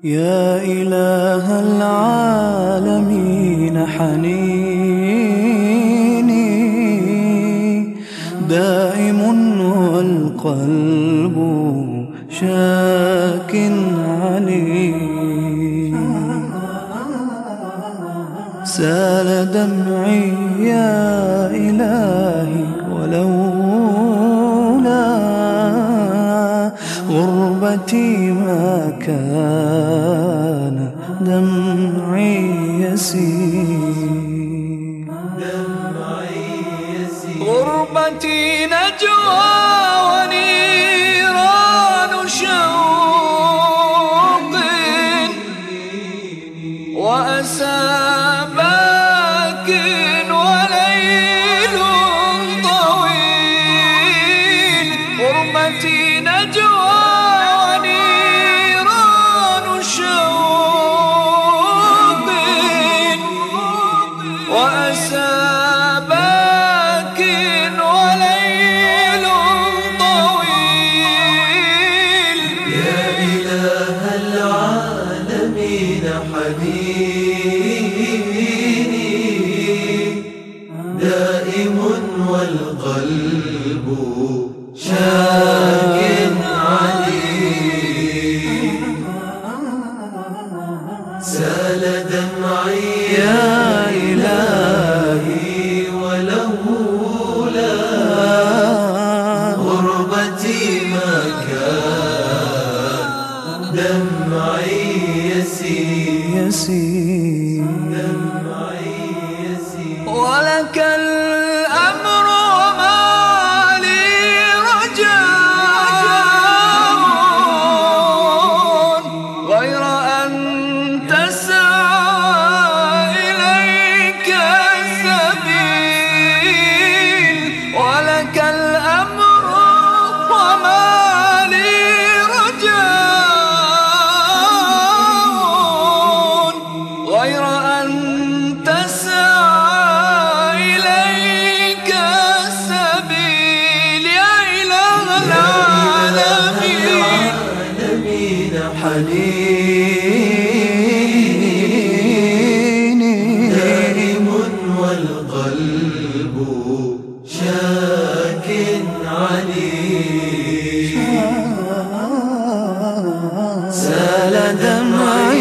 يا إله العالمين حنيني دائم والقلب شاك علي. سال دمعي يا إلهي ولولا غربتي ما كان دمعي يسيل. غربتي نجوى ونيران شوق وأسى باك وليل طويل. غربتي نجوى ونيران شوق وأسى باك وليل طويل. يا إله العالمين حنيني دائم والقلب شاك علي. سال دمعي يا إلهي ولولا غربتي ما كان دمعي يسيل. ولك الأمر وما لي رجاء غير أن تسعى إليك السبيل. ولك الأمر وما لي رجاء غير أن تسعى إليك السبيل. يا إله العالمين حنيني دائم والقلب شاك علي. سال دمعي